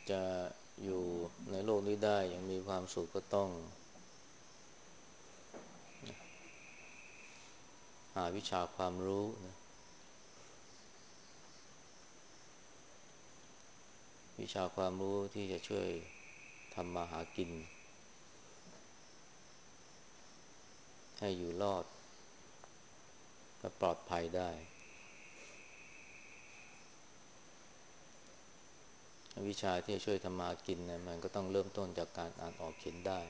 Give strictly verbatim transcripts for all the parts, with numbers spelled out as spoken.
จะอยู่ในโลกนี้ได้อย่างมีความสุขก็ต้องหาวิชาความรู้นะวิชาความรู้ที่จะช่วยทำมาหากินให้อยู่รอดและปลอดภัยได้วิชาที่จะช่วยทำมาหากินเนี่ยมันก็ต้องเริ่มต้นจากการอ่านออกเขียนได้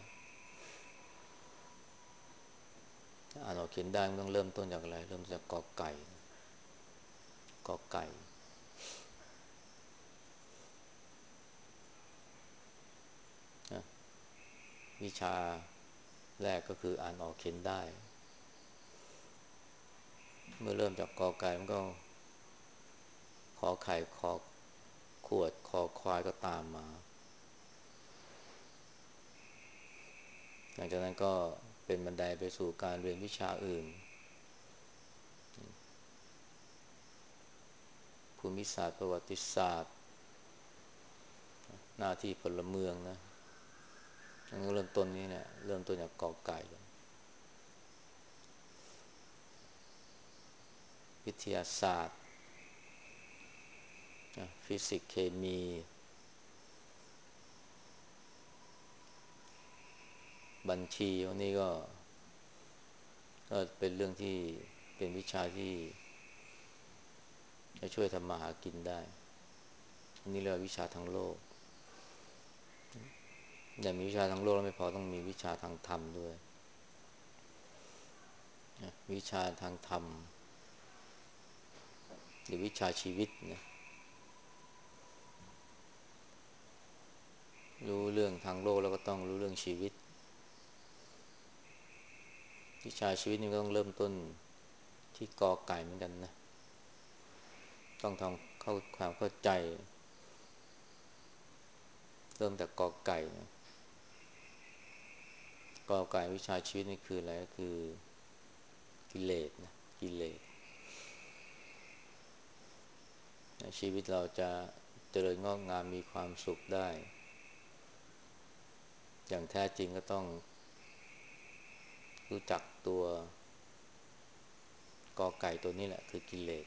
อ่านออกเขียนได้มันต้องเริ่มต้นจากอะไรเริ่มจากกอไก่กอไก่นะวิชาแรกก็คืออ่านออกเขียนได้เมื่อเริ่มจากกอไก่มันก็ขอไข่ขอขวดคอควายก็ตามมาหลังจากนั้นก็เป็นบันไดไปสู่การเรียนวิชาอื่นภูมิศาสตร์ประวัติศาสตร์หน้าที่พลเมืองนะเริ่มต้นนี้เนี่ยเริ่มต้นจากกอไก่วิทยาศาสตร์ฟิสิกส์เคมีบัญชีพวกนี้ก็ก็เป็นเรื่องที่เป็นวิชาที่จะช่วยทำมาหากินได้อันนี้เรียกว่าวิชาทางโลกแต่มีวิชาทางโลกแล้วไม่พอต้องมีวิชาทางธรรมด้วยวิชาทางธรรมหรือวิชาชีวิตนะรู้เรื่องทางโลกแล้วก็ต้องรู้เรื่องชีวิตวิชาชีวิตนี่ก็ต้องเริ่มต้นที่กอไก่เหมือนกันนะต้องทำเข้าความเข้าใจเริ่มจากกอไก่นะกอไก่วิชาชีวิตนี่คืออะไรก็คือกิเลสนะกิเลสชีวิตเราจะเจริญงอกงามมีความสุขได้อย่างแท้จริงก็ต้องรู้จักตัวกอไก่ตัวนี้แหละคือกิเลส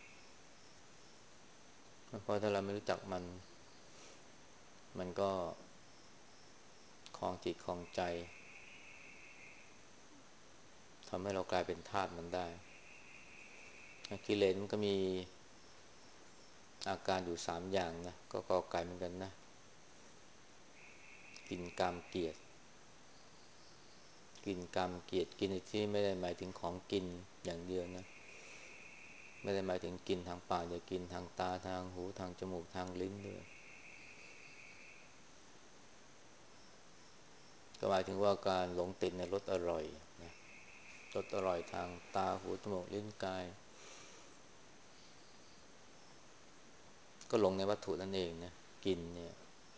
เพราะถ้าเราไม่รู้จักมันมันก็คลองจิตคลองใจทำให้เรากลายเป็นทาสมันได้กิเลสมันก็มีอาการอยู่สามอย่างนะก็กอไก่เหมือนกันนะกินกามเกลียดกินกามเกลียดกินที่ไม่ได้หมายถึงของกินอย่างเดียวนะไม่ได้หมายถึงกินทางปากอย่ากินทางตาทางหูทางจมูกทางลิ้นด้วยก็หมายถึงว่าการหลงติดในรสอร่อยนะรสอร่อยทางตาหูจมูกลิ้นกายก็หลงในวัตถุนั่นเองนะกินเนี่ย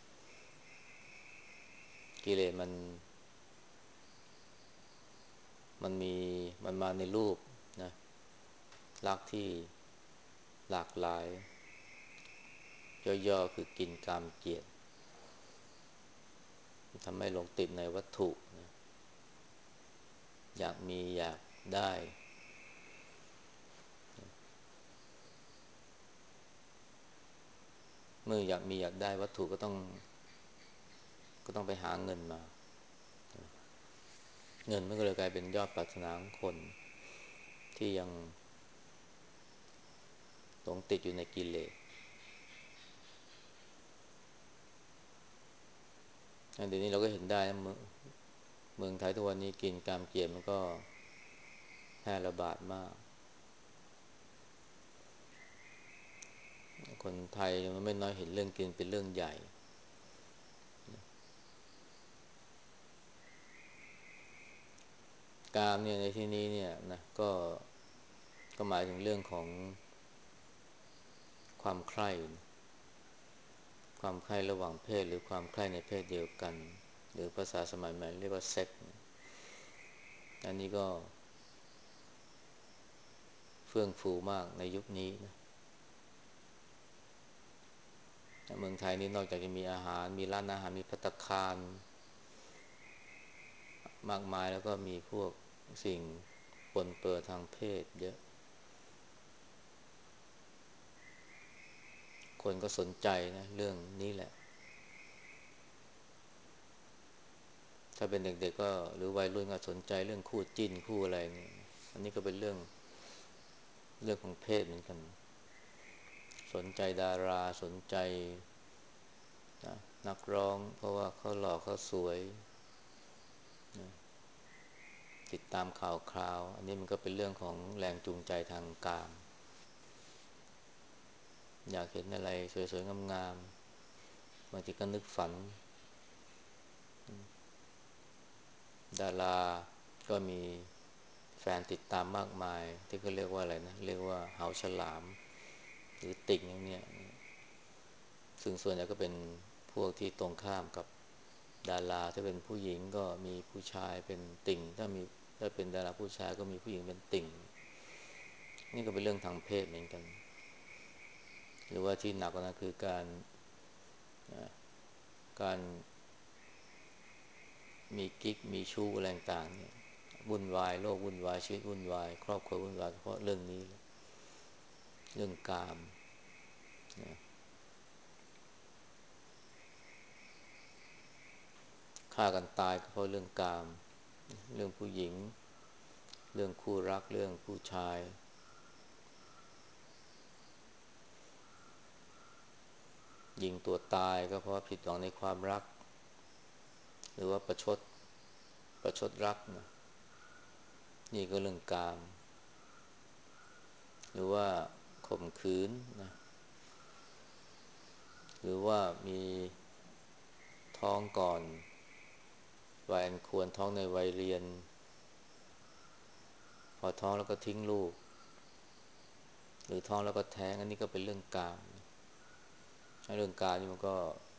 กิเลสมันมันมีมันมาในรูปนะรักที่หลากหลายย่อๆคือกินกามเกลียดทำให้หลงติดในวัตถุนะอยากมีอยากได้เมื่ออยากมีอยากได้วัตถุก็ต้องก็ต้องไปหาเงินมาเงินมันก็เลยกลายเป็นยอดปรารถนาของคนที่ยังหลงติดอยู่ในกิเลสเดี๋ยวนี้เราก็เห็นได้นะเมืองเมืองไทยทุกวันนี้กินกามเกลียดมันก็แพร่ระบาดมากคนไทยมันไม่น้อยเห็นเรื่องกินเป็นเรื่องใหญ่กามเนี่ยในที่นี้เนี่ยนะก็ก็หมายถึงเรื่องของความใคร่ความใคร่ระหว่างเพศหรือความใคร่ในเพศเดียวกันหรือภาษาสมัยใหม่เรียกว่าเซ็กอันนี้ก็เฟื่องฟูมากในยุคนี้นะเมืองไทยนี่นอกจากจะมีอาหารมีร้านอาหารมีภัตตาคารมากมายแล้วก็มีพวกสิ่งปนเปื้อนทางเพศเยอะคนก็สนใจนะเรื่องนี้แหละถ้าเป็นเด็กๆก็หรือวัยรุ่นก็สนใจเรื่องคู่จิ้นคู่อะไรนี่อันนี้ก็เป็นเรื่องเรื่องของเพศเหมือนกันสนใจดาราสนใจนะนักร้องเพราะว่าเขาหล่อเขาสวยนะติดตามข่าวคราวอันนี้มันก็เป็นเรื่องของแรงจูงใจทางกามอยากเห็นอะไรสวยๆงามๆบางทีก็นึกฝันดาราก็มีแฟนติดตามมากมายที่เขาเรียกว่าอะไรนะเรียกว่าเหาฉลามหรือติ่งอย่างเนี้ยซึ่งส่วนใหญ่ก็เป็นพวกที่ตรงข้ามกับดาราถ้าเป็นผู้หญิงก็มีผู้ชายเป็นติ่งถ้ามีถ้าเป็นดาราผู้ชายก็มีผู้หญิงเป็นติ่งนี่ก็เป็นเรื่องทางเพศเหมือนกันหรือว่าที่หนักกว่านั้นคือการการมีกิ๊กมีชู้อะไรต่างๆเนี่ยวุ่นวายโลกวุ่นวายชีวิตวุ่นวายครอบครัววุ่นวายเพราะเรื่องนี้เรื่องกามนะฆ่ากันตายก็เพราะเรื่องกามเรื่องผู้หญิงเรื่องคู่รักเรื่องผู้ชายยิงตัวตายก็เพราะผิดหวังในความรักหรือว่าประชดประชดรักนะนี่ก็เรื่องกามหรือว่าข่มขืนนะหรือว่ามีท้องก่อนวัยอันควรท้องในวัยเรียนพอท้องแล้วก็ทิ้งลูกหรือท้องแล้วก็แท้งอันนี้ก็เป็นเรื่องกามเรื่องกามนี่มันก็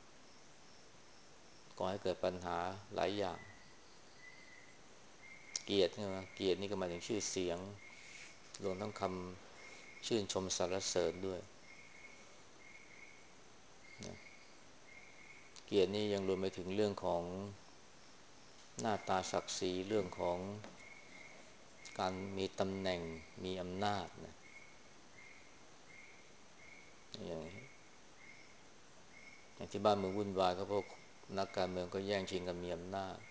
ก่อให้เกิดปัญหาหลายอย่างเกียรตินะเกียรตินี่ก็หมายถึงชื่อเสียงรวมทั้งคำชื่นชมสรรเสริญด้วยนะเกียรตินี่ยังรวมไปถึงเรื่องของหน้าตาศักดิ์ศรีเรื่องของการมีตำแหน่งมีอำนาจนะอย่างอย่างที่บ้านเมืองวุ่นวายก็เพราะนักการเมืองก็แย่งชิงกันมีอำนาจ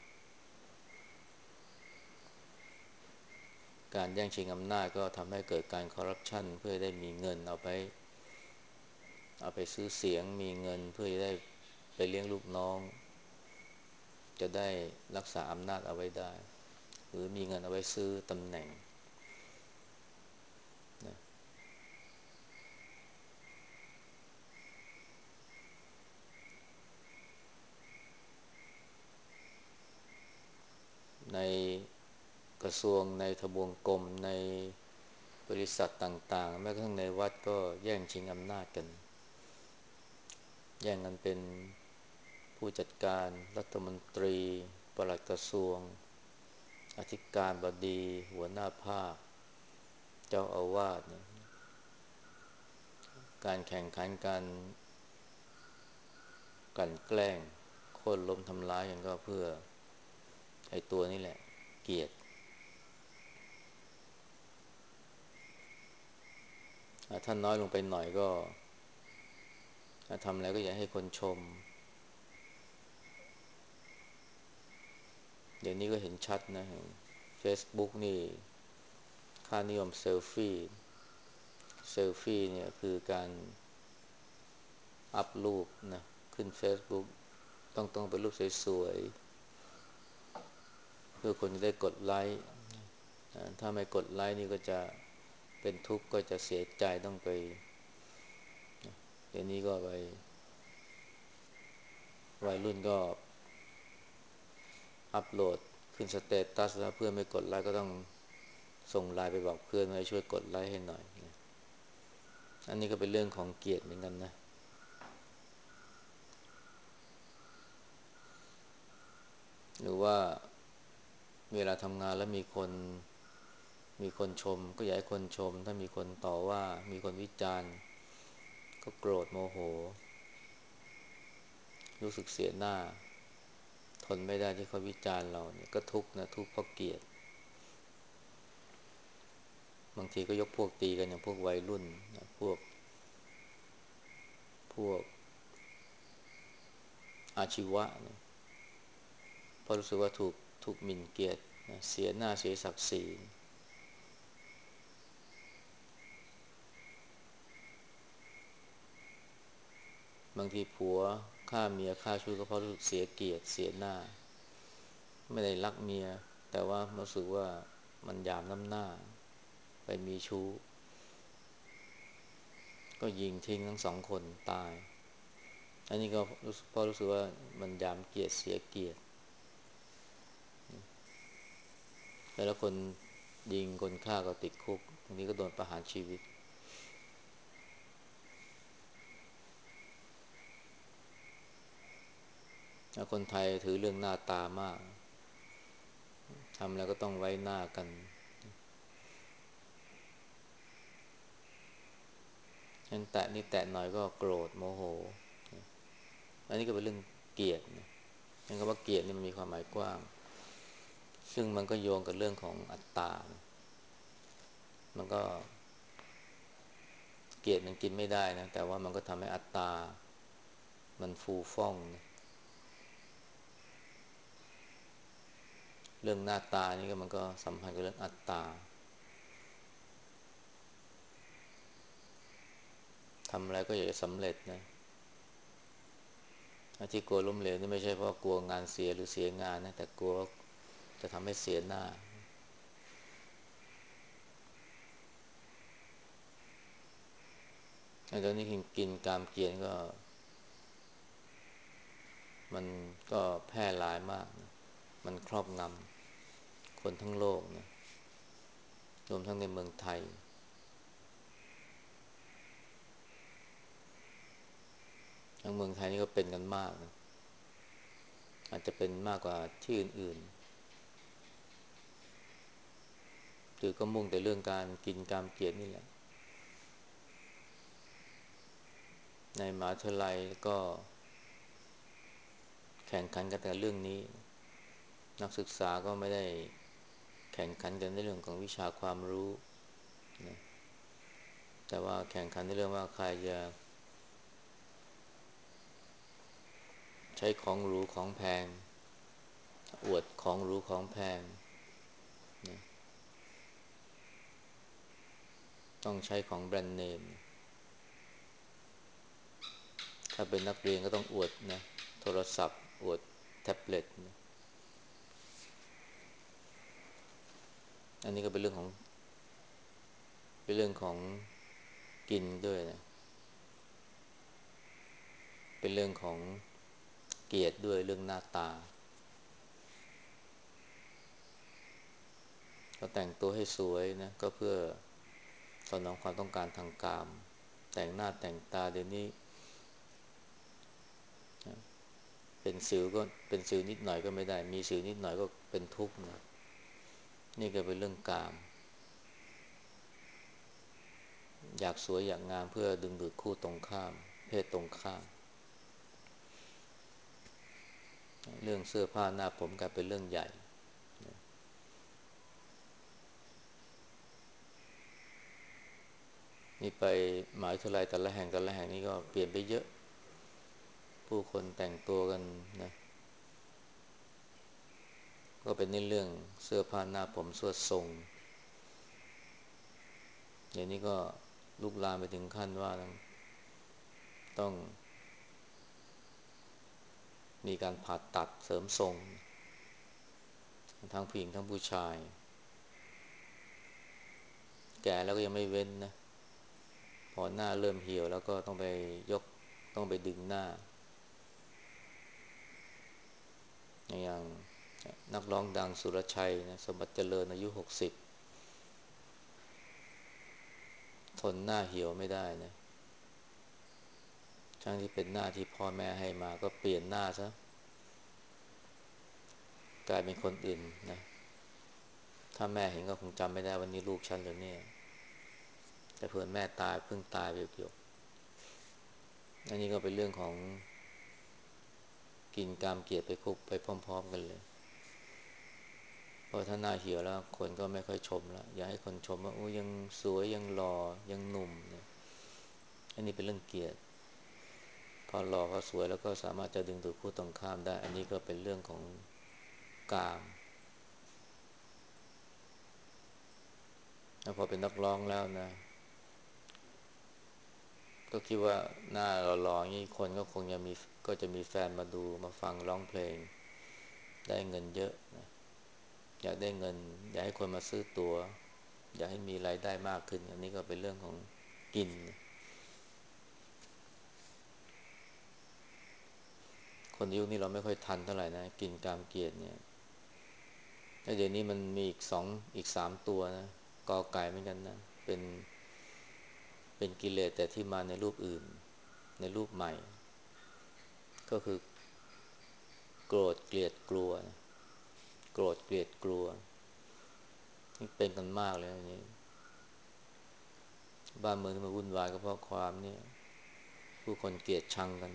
การแย่งชิงอำนาจก็ทำให้เกิดการคอร์รัปชันเพื่อได้มีเงินเอาไปเอาไปซื้อเสียงมีเงินเพื่อจะได้ไปเลี้ยงลูกน้องจะได้รักษาอำนาจเอาไว้ได้หรือมีเงินเอาไว้ซื้อตำแหน่งนะในกระทรวงในทบวงกรมในบริษัทต่างๆแม้กระทั่งในวัดก็แย่งชิงอำนาจกันแย่งกันเป็นผู้จัดการรัฐมนตรีปลัดกระทรวงอธิการบดีหัวหน้าภาคเจ้าอาวาสเนี่ยการแข่งขันการกลั่นแกล้งโค่นล้มทำร้ายกันก็เพื่อไอ้ตัวนี่แหละเกลียดถ้าน้อยลงไปหน่อยก็ทำอะไรก็อยากให้คนชมเดี๋ยวนี้ก็เห็นชัดนะ Facebook นี่ค่านิยมเซลฟี่เซลฟี่เนี่ยคือการอัพรูปนะขึ้น Facebook ต้องต้องเป็นรูปสวยๆเพื่อคนจะได้กดไลค์ถ้าไม่กดไลค์นี่ก็จะเป็นทุกข์ก็จะเสียใจต้องไปเดี๋ยวนี้ก็ไปวัยรุ่นก็อัพโหลดขึ้นสเตตัสแล้วเพื่อนไม่กดไลค์ก็ต้องส่งไลน์ไปบอกเพื่อนให้ช่วยกดไลค์ให้หน่อยอันนี้ก็เป็นเรื่องของเกียรติเหมือนกันนะหรือว่าเวลาทำงานแล้วมีคนมีคนชมก็อยากให้คนชมถ้ามีคนต่อว่ามีคนวิจารณ์ก็โกรธโมโหรู้สึกเสียหน้าทนไม่ได้ที่เขาวิจารณ์เราเนี่ยก็ทุกข์นะทุกข์เพราะเกลียดบางทีก็ยกพวกตีกันอย่างพวกวัยรุ่นนะพวกพวกอาชีวะนะเพราะรู้สึกว่าถูกถูกหมิ่นเกียรตินะเสียหน้าเสียศักดิ์ศรีบางทีผัวฆ่าเมียฆ่าชู้ก็เพราะรู้สึกเสียเกียรติเสียหน้าไม่ได้รักเมียแต่ว่ารู้สึกว่ามันหยามน้ำหน้าไปมีชู้ก็ยิงทิ้งทั้งสองคนตายอันนี้ก็รู้สึกเพราะรู้สึกว่ามันหยามเกียรติเสียเกียรติแล้วคนยิงคนฆ่าก็ติดคุกบางทีก็โดนประหารชีวิตแล้วคนไทยถือเรื่องหน้าตามากทำอะไรก็ต้องไว้หน้ากันฉันแตะนี่แตะหน่อยก็โกรธโมโหอันนี้ก็เป็นเรื่องเกลียดนะงั้นก็ว่าเกลียดนี่มันมีความหมายกว้างซึ่งมันก็โยงกับเรื่องของอัตตามันก็เกลียดมันกินไม่ได้นะแต่ว่ามันก็ทำให้อัตตามันฟูฟ่องนะเรื่องหน้าตานี่ก็มันก็สัมพันธ์กับเรื่องอัตตาทำอะไรก็อยากจะสำเร็จนะที่กลัวล้มเหลวนี่ไม่ใช่เพราะกลัวงานเสียหรือเสียงานนะแต่กลัวจะทำให้เสียหน้าไอ้ตอนนี้กินกามเกียรติก็มันก็แพร่หลายมากนะมันครอบงำคนทั้งโลกนะรวมทั้งในเมืองไทยทั้งเมืองไทยนี่ก็เป็นกันมากนะอาจจะเป็นมากกว่าที่อื่นๆคือก็มุ่งแต่เรื่องการกินกามเกียรตินี่แหละในมหาวิทยาลัยก็แข่งขันกันแต่เรื่องนี้นักศึกษาก็ไม่ได้แข่งขันกันในเรื่องของวิชาความรู้นะแต่ว่าแข่งขันในเรื่องว่าใครจะใช้ของหรูของแพงอวดของหรูของแพงนะต้องใช้ของแบรนด์เนมถ้าเป็นนักเรียนก็ต้องอวดนะโทรศัพท์อวดแท็บเล็ตนะอันนี้ก็เป็นเรื่องของเป็นเรื่องของกินด้วยนะเป็นเรื่องของเกียรติด้วยเรื่องหน้าตาก็แต่งตัวให้สวยนะก็เพื่อสนองความต้องการทางกามแต่งหน้าแต่งตาเดี๋ยวนี้นะเป็นสิวก็เป็นสิวนิดหน่อยก็ไม่ได้มีสิวนิดหน่อยก็เป็นทุกข์นะนี่ก็เป็นเรื่องกามอยากสวยอยากงามเพื่อดึงดูดคู่ตรงข้ามเพศตรงข้ามเรื่องเสื้อผ้าหน้าผมกลายเป็นเรื่องใหญ่นี่ไปมหาวิทยาลัยแต่ละแห่งแต่ละแห่งนี่ก็เปลี่ยนไปเยอะผู้คนแต่งตัวกันนะก็เป็นในเรื่องเสื้อผ้าหน้าผมสวดทรงอย่างนี้ก็ลุกลามไปถึงขั้นว่าต้องมีการผ่าตัดเสริมทรงทั้งผู้หญิงทั้งผู้ชายแก่แล้วก็ยังไม่เว้นนะพอหน้าเริ่มเหี่ยวแล้วก็ต้องไปยกต้องไปดึงหน้าอย่างนักร้องดังสุรชัยนะสมบัติเจริญอายุหกสิบทนหน้าเหี่ยวไม่ได้นะทั้งที่เป็นหน้าที่พ่อแม่ให้มาก็เปลี่ยนหน้าซะกลายเป็นคนอื่นนะถ้าแม่เห็นก็คงจำไม่ได้วันนี้ลูกฉันเหรอเนี่ยแต่เพื่อนแม่ตายเพิ่งตายไปเกี่ยวอันนี้ก็เป็นเรื่องของกินกามเกลียดไปคุกไปพร้อมๆกันเลยเพราะถ้าหน้าเหี่ยวแล้วคนก็ไม่ค่อยชมแล้วอยากให้คนชมว่าโอ้ยังสวยยังหล่อยังหนุ่มเนี่ยอันนี้เป็นเรื่องเกลียดพอหล่อพอสวยแล้วก็สามารถจะดึงดูดผู้ตรงข้ามได้อันนี้ก็เป็นเรื่องของกามแล้วพอเป็นนักร้องแล้วนะก็คิดว่าหน้าหล่อๆอย่างนี้คนก็คงจะมีก็จะมีแฟนมาดูมาฟังร้องเพลงได้เงินเยอะนะอยากได้เงินอยากให้คนมาซื้อตัว๋วอยากให้มีรายได้มากขึ้นอันนี้ก็เป็นเรื่องของกินคนยุคนี้เราไม่ค่อยทันเท่าไหร่นะกินกามเกลียดเนี่ยแล้วเดี๋ยวนี้มันมีอีกสองอีกสามตัวนะกอไก่เหมือนกันนะเป็นเป็นกิเลสแต่ที่มาในรูปอื่นในรูปใหม่ก็คือโกรธเกลียดกลัวนะโกรธเกลียดกลัวนี่เป็นกันมากเลยอันนี้บ้านเมืองที่มันวุ่นวายก็เพราะความเนี่ยผู้คนเกลียดชังกัน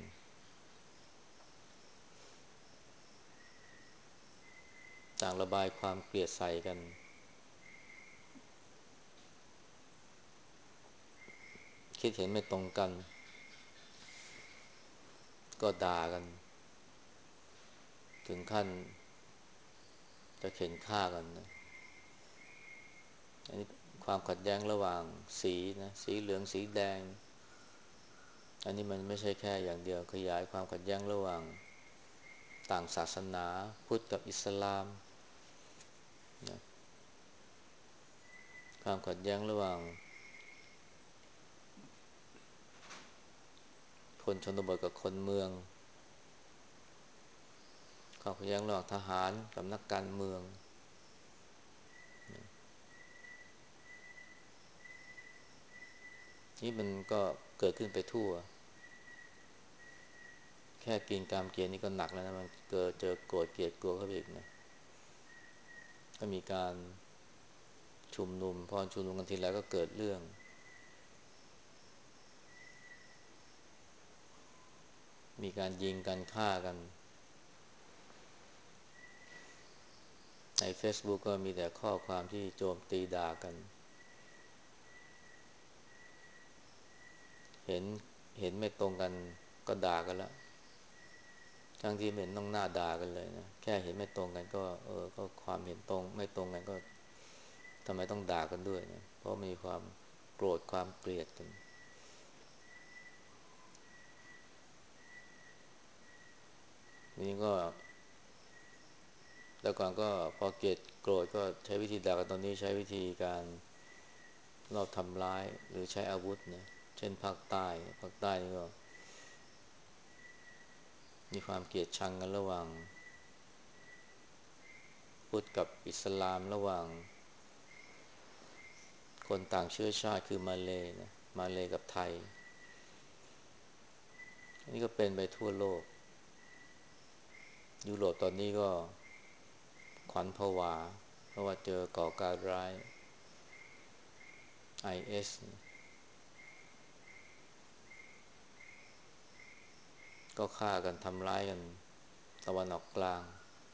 ต่างระบายความเกลียดใส่กันคิดเห็นไม่ตรงกันก็ด่ากันถึงขั้นจะเข็นฆ่ากันนะอันนี้ความขัดแย้งระหว่างสีนะสีเหลืองสีแดงอันนี้มันไม่ใช่แค่อย่างเดียวขยายความขัดแย้งระหว่างต่างศาสนาพุทธกับอิสลามนะความขัดแย้งระหว่างคนชนบทกับคนเมืองความขัดแย้งระหว่างทหารกับนักการเมืองนี่มันก็เกิดขึ้นไปทั่วแค่กินกามเกลียดนี่ก็หนักแล้วนะมันเกิดเจอโกรธเกลียดกลัวเข้าไปอีกนะก็มีการชุมนุมพอชุมนุมกันทีไรก็เกิดเรื่องมีการยิงกันฆ่ากันในเฟซบุ๊กก็มีแต่ข้อความที่โจมตีด่ากันเห็นเห็นไม่ตรงกันก็ด่ากันแล้วทั้งที่ไม่เห็นต้องหน้าด่ากันเลยนะแค่เห็นไม่ตรงกันก็เออก็ความเห็นตรงไม่ตรงกันก็ทำไมต้องด่ากันด้วยนะเพราะมีความโกรธความเกลียดกันนี้ก็แล้วก่อนก็พอเกลียดโกรธก็ใช้วิธีด่ากันตอนนี้ใช้วิธีการรอบทำร้ายหรือใช้อาวุธนะเช่นภาคใต้ภาคใต้นี่ก็มีความเกลียดชังกันระหว่างพุทธกับอิสลามระหว่างคนต่างเชื้อชาติคือมาเลย์นะมาเลย์กับไทยอันนี้ก็เป็นไปทั่วโลกยุโรปตอนนี้ก็ขวัญผวาเพราะว่าเจอก่อการร้าย ไอ เอส ก็ฆ่ากันทำร้ายกันตะวันออกกลาง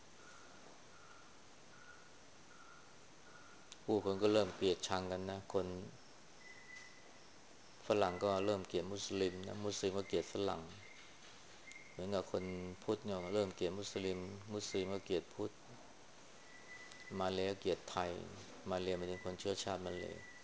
ผู้คนก็เริ่มเกลียดชังกันนะคนฝรั่งก็เริ่มเกลียดมุสลิมนะมุสลิมก็เกลียดฝรั่งเหมือนกับคนพุทธเนี่ยเริ่มเกลียดมุสลิมมุสลิมก็เกลียดพุทธมาเลย์ก็เกลียดไทยมาเลย์หมายถึงคนเชื้อชาติมาเลย์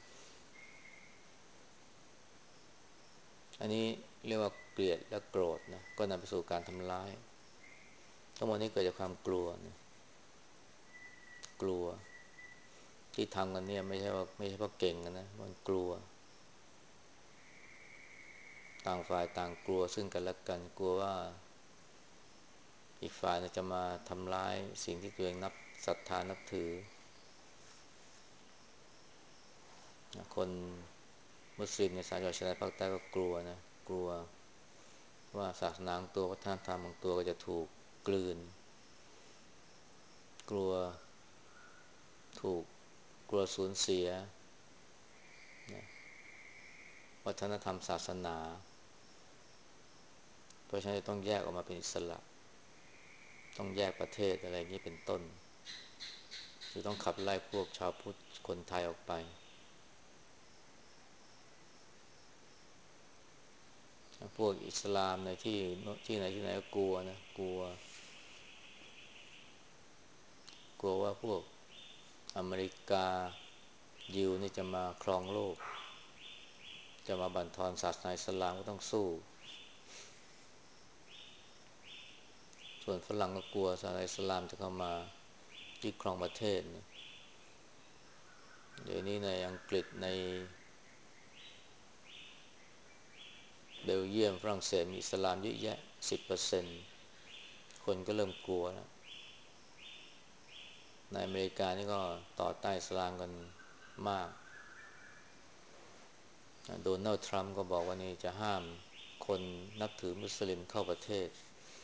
อันนี้เรียกว่าเกลียดและโกรธนะก็นำไปสู่การทำร้ายทั้งหมดนี้เกิดจากความกลัวนะกลัวที่ทำกันเนี่ยไม่ใช่ว่าไม่ใช่เพราะเก่งนะมันกลัวต่างฝ่ายต่างกลัวซึ่งกันและกันกลัวว่าอีกฝ่ายจะมาทำร้ายสิ่งที่ตัวเองนับศรัทธานับถือคนมุสลิมในสายจังหวัดชายแดนภาคใต้ก็กลัวนะกลัวว่าศาสนาของตัววัฒนธรรมของตัวก็จะถูกกลืนกลัวถูกกลัวสูญเสียนะวัฒนธรรมศาสนาเพราะฉะนั้นต้องแยกออกมาเป็นอิสระต้องแยกประเทศอะไรอย่างนี้เป็นต้นหรือต้องขับไล่พวกชาวพุทธคนไทยออกไปพวกอิสลามในที่ที่ไหนที่ไหนก็กลัวนะกลัวกลัวว่าพวกอเมริกายิวนี่จะมาครองโลกจะมาบั่นทอนศาสนาอิสลามก็ต้องสู้ส่วนฝรั่งก็กลัวศาสนาอิสลามจะเข้ามายึดครองประเทศเนี่ยเดี๋ยวนี้ในอังกฤษในเบลเยียมฝรั่งเศสมีอิสลามเยอะแยะสิบเปอร์เซ็นต์คนก็เริ่มกลัวแล้วในอเมริกานี่ก็ต่อต้านอิสลามกันมากโดนัลด์ทรัมป์ก็บอกว่านี่จะห้ามคนนับถือมุสลิมเข้าประเทศ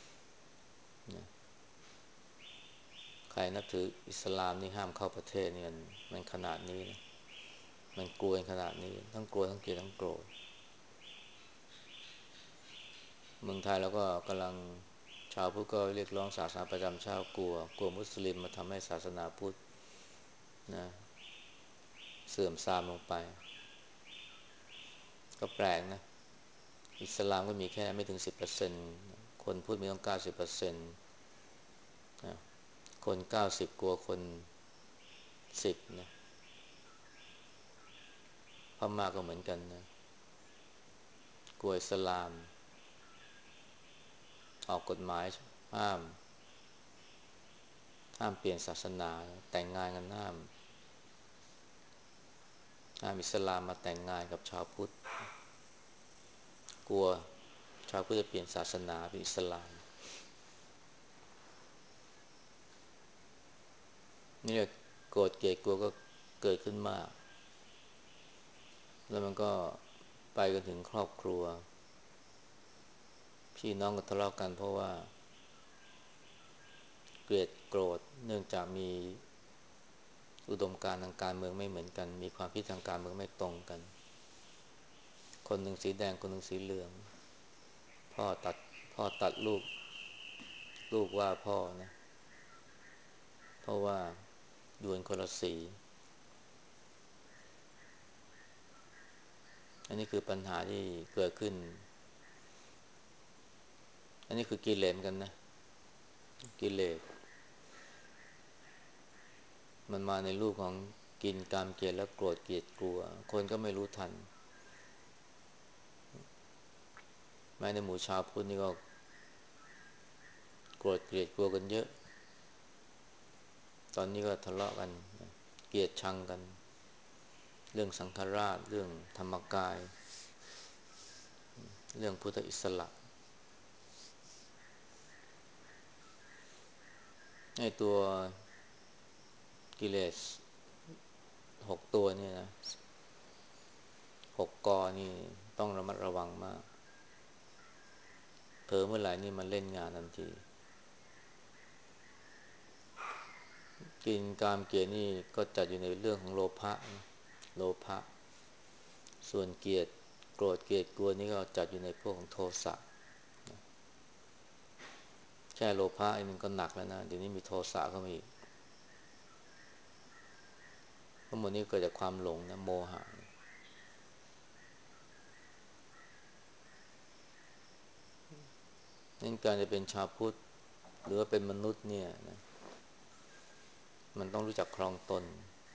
ใครนับถืออิสลามนี่ห้ามเข้าประเทศนี่มันมันขนาดนี้นะมันกลัวขนาดนี้ทั้งกลัวทั้งเกลียดทั้งโกรธเมืองไทยเราก็กำลังชาวพุทธก็เรียกร้องศาสนาประจำชาติกลัวกลัวมุสลิมมาทำให้ศาสนาพุทธนะเสื่อมทรามลงไปก็แปลกนะอิสลามก็มีแค่ไม่ถึงสิบเปอร์เซ็นต์คนพูดมีต้องเก้าสิบเปอร์เซ็นต์นะคนเก้าสิบกลัวคนสิบนะพม่าก็เหมือนกันนะกลัวอิสลามออกกฎหมายห้ามห้ามเปลี่ยนศาสนาแต่งงานกันห้ามห้ามอิสลามมาแต่งงานกับชาวพุทธกลัวชาวพุทธจะเปลี่ยนศาสนาเป็นอิสลามนี่โกรธเกลียดกลัวก็เกิดขึ้นมากแล้วมันก็ไปกันถึงครอบครัวพี่น้องก็ทะเลาะกันเพราะว่าเกลียดโกรธเนื่องจากมีอุดมการณ์ทางการเมืองไม่เหมือนกันมีความคิดทางการเมืองไม่ตรงกันคนหนึ่งสีแดงคนหนึ่งสีเหลืองพ่อตัดพ่อตัดลูกลูกว่าพ่อนะเพราะว่าอยู่กันคนละสีอันนี้คือปัญหาที่เกิดขึ้นอันนี้คือกิเลสเหมือนกันนะกิเลสมันมาในรูปของกินกามเกลียดและโกรธเกลียดกลัวคนก็ไม่รู้ทันแม้ในหมู่ชาวพุทธนี่ก็โกรธเกลียดกลัวกันเยอะตอนนี้ก็ทะเลาะกันเกลียดชังกันเรื่องสังฆราชเรื่องธรรมกายเรื่องพุทธอิสระไอ้ตัวกิเลสหกตัวนี่นะหกกอนี่ต้องระมัดระวังมากเผลอเมื่อไหร่นี่มันเล่นงานทันทีกินกามเกียรตินี่ก็จัดอยู่ในเรื่องของโลภะโลภะส่วนเกียรติโกรธเกลียดกลัวนี่ก็จัดอยู่ในพวกของโทสะแค่โลภะมันก็หนักแล้วนะเดี๋ยวนี้มีโทสะเข้ามาอีกทั้งหมดนี้เกิดจากความหลงนะโมหะนั่นการจะเป็นชาวพุทธหรือว่าเป็นมนุษย์เนี่ยนะมันต้องรู้จักครองตน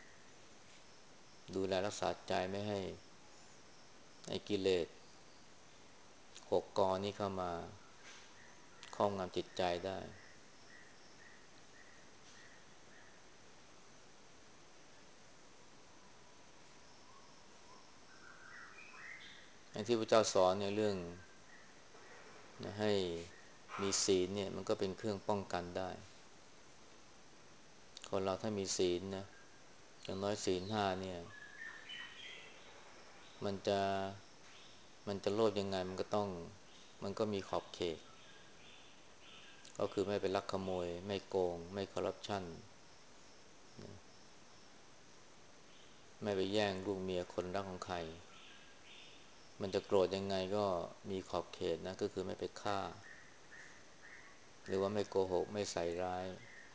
ดูแลรักษาใจไม่ให้ไอ้กิเลสหกกอนี้เข้ามาครอบงำจิตใจได้ไอ้ที่พระเจ้าสอนในเรื่องนะให้มีศีลเนี่ยมันก็เป็นเครื่องป้องกันได้คนเราถ้ามีศีลนะอย่างน้อยศีลห้าเนี่ยมันจะมันจะโลภยังไงมันก็ต้องมันก็มีขอบเขตก็คือไม่ไปลักขโมยไม่โกงไม่คอร์รัปชันไม่ไปแย่งลูกเมียคนรักของใครมันจะโกรธยังไงก็มีขอบเขตนะก็คือไม่ไปฆ่าหรือว่าไม่โกหกไม่ใส่ร้าย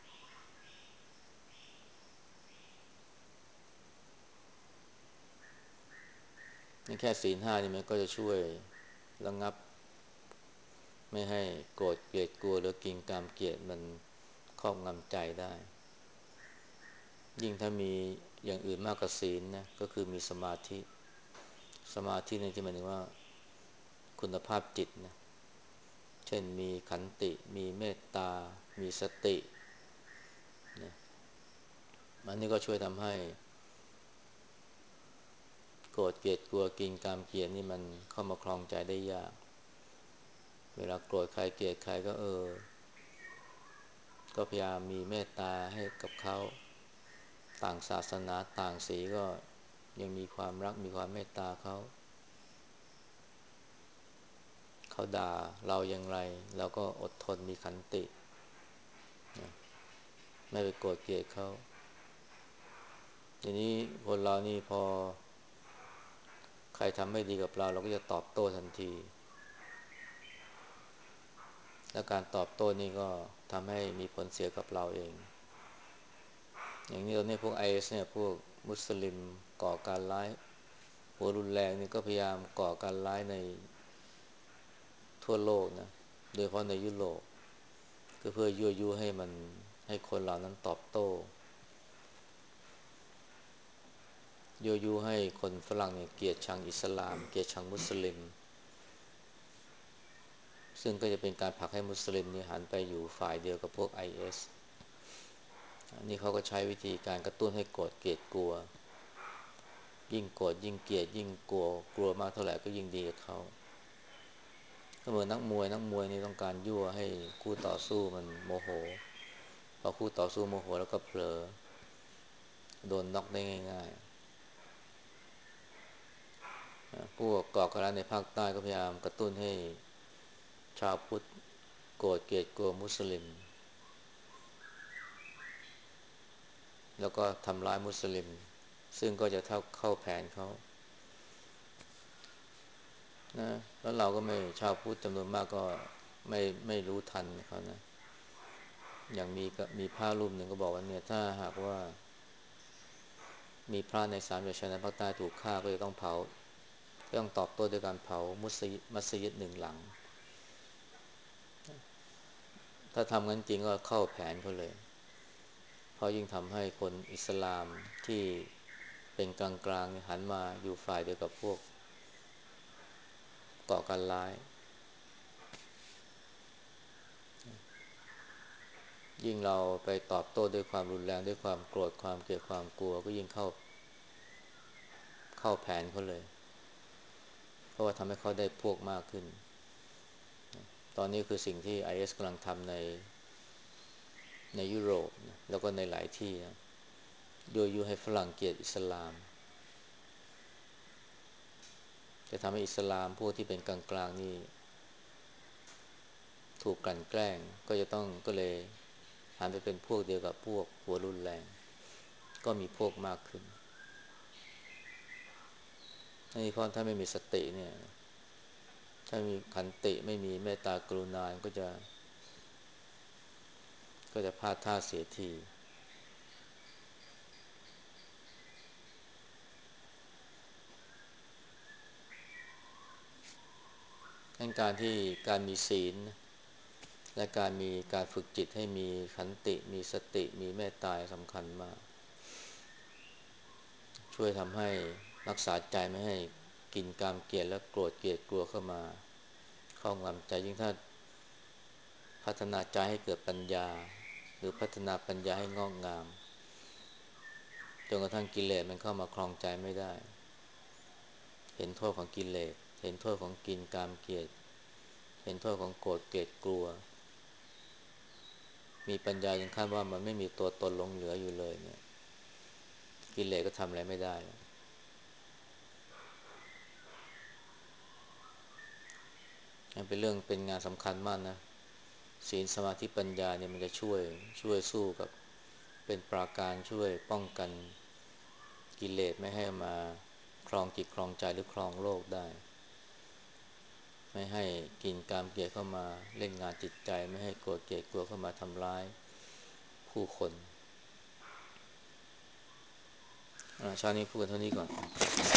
นี่แค่ศีลห้านี่มันก็จะช่วยระงับไม่ให้โกรธเกลียดกลัวหรือกินกามเกลียดมันครอบงำใจได้ยิ่งถ้ามีอย่างอื่นมากกว่าศีลนะก็คือมีสมาธิสมาธิเนี่ยที่หมายถึงว่าคุณภาพจิตนะเช่นมีขันติมีเมตตามีสตินะมันนี่ก็ช่วยทำให้โกรธเกลียดกลัวกินกามเกลียดนี่มันเข้ามาครองใจได้ยากเวลาโกรธใครเกลียดใครก็เออก็พยายามมีเมตตาให้กับเขาต่างศาสนาต่างสีก็ยังมีความรักมีความเมตตาเขาเขาด่าเราอย่างไรเราก็อดทนมีขันตินะไม่ไปโกรธเกลียดเขาทีนี้คนเรานี่พอใครทำไม่ดีกับเราเราก็จะตอบโต้ทันทีและการตอบโต้นี่ก็ทำให้มีผลเสียกับเราเองอย่างนี้เราเนี่ยพวกไอเอสเนี่ยพวกมุสลิมก่อการร้ายหัวรุนแรงนี่ก็พยายามก่อการร้ายในทั่วโลกนะโดยเฉพาะในยุโรปก็เพื่อยั่วยุให้มันให้คนเหล่านั้นตอบโต้ยั่วยุให้คนฝรั่งเนี่ยเกลียดชังอิสลามเกลียดชังมุสลิมซึ่งก็จะเป็นการผลักให้มุสลิมนี่หันไปอยู่ฝ่ายเดียวกับพวก ไอ เอส อันนี้เขาก็ใช้วิธีการกระตุ้นให้โกรธเกลียดกลัวยิ่งโกรธยิ่งเกลียดยิ่งกลัวกลัวมากเท่าไหร่ก็ยิ่งดีกับเขาก็เหมือนนักมวยนักมวยนี่ต้องการยั่วให้คู่ต่อสู้มันโมโหพอคู่ต่อสู้โมโหแล้วก็เผลอโดนน็อกได้ง่ายๆพวกก่อการร้ายในภาคใต้ก็พยายามกระตุ้นให้ชาวพุทธโกรธเกลียดกลัวมุสลิมแล้วก็ทำร้ายมุสลิมซึ่งก็จะเท่าเข้าแผนเขานะแล้วเราก็ไม่ชาวพุทธจำนวนมากก็ไม่ไม่รู้ทันเขานะอย่างมีก็มีพระรูปหนึ่งก็บอกว่าเนี่ยถ้าหากว่ามีพระในสามจังหวัดชายแดนภาคใต้ถูกฆ่าก็จะต้องเผาก็ต้องตอบโต้ด้วยการเผามุสยิดมัสยิดหนึ่งหลังถ้าทำงั้นจริงก็เข้าแผนเขาเลยเพราะยิ่งทำให้คนอิสลามที่เป็นกลางๆหันมาอยู่ฝ่ายเดียวกับพวกก่อการร้ายยิ่งเราไปตอบโต้ด้วยความรุนแรงด้วยความโกรธความเกลียดความกลัวก็ยิ่งเข้าเข้าแผนเขาเลยเพราะว่าทำให้เขาได้พวกมากขึ้นตอนนี้คือสิ่งที่ ไอ เอส กำลังทำในในยุโรปนะแล้วก็ในหลายที่นะยั่วยุให้ฝรั่งเกลียดอิสลามจะทำให้อิสลามพวกที่เป็นกลางๆนี่ถูกกลั่นแกล้งก็จะต้องก็เลยหันไปเป็นพวกเดียวกับพวกหัวรุนแรงก็มีพวกมากขึ้นนี่เพราะถ้าไม่มีสติเนี่ยถ้ามีขันติไม่มีเมตตากรุณาก็จะก็จะพลาดท่าเสียทีดังการที่การมีศีลและการมีการฝึกจิตให้มีขันติมีสติมีเมตตาสำคัญมากช่วยทำให้รักษาใจไม่ให้กินกามเกลียดและโกรธเกลียดกลัวเข้ามาครอบงำใจยิ่งถ้าพัฒนาใจให้เกิดปัญญาหรือพัฒนาปัญญาให้งอกงามจนกระทั่งกิเลสมันเข้ามาครองใจไม่ได้เห็นโทษของกิเลสเห็นโทษของกินกามเกลียดเห็นโทษของโกรธเกลียดกลัวมีปัญญาถึงขั้นว่ามันไม่มีตัวตนหลงเหลืออยู่เลยเนี่ยกิเลสก็ทำอะไรไม่ได้เป็นเรื่องเป็นงานสำคัญมากนะศีลสมาธิปัญญาเนี่ยมันจะช่วยช่วยสู้กับเป็นปราการช่วยป้องกันกิเลสไม่ให้มาครองจิตครองใจหรือครองโลกได้ไม่ให้กินกามเกลียดเข้ามาเล่นงานจิตใจไม่ให้โกรธเกลียดกลัวเข้ามาทำร้ายผู้คนอ่าชาตินี้พูดกันเท่านี้ก่อน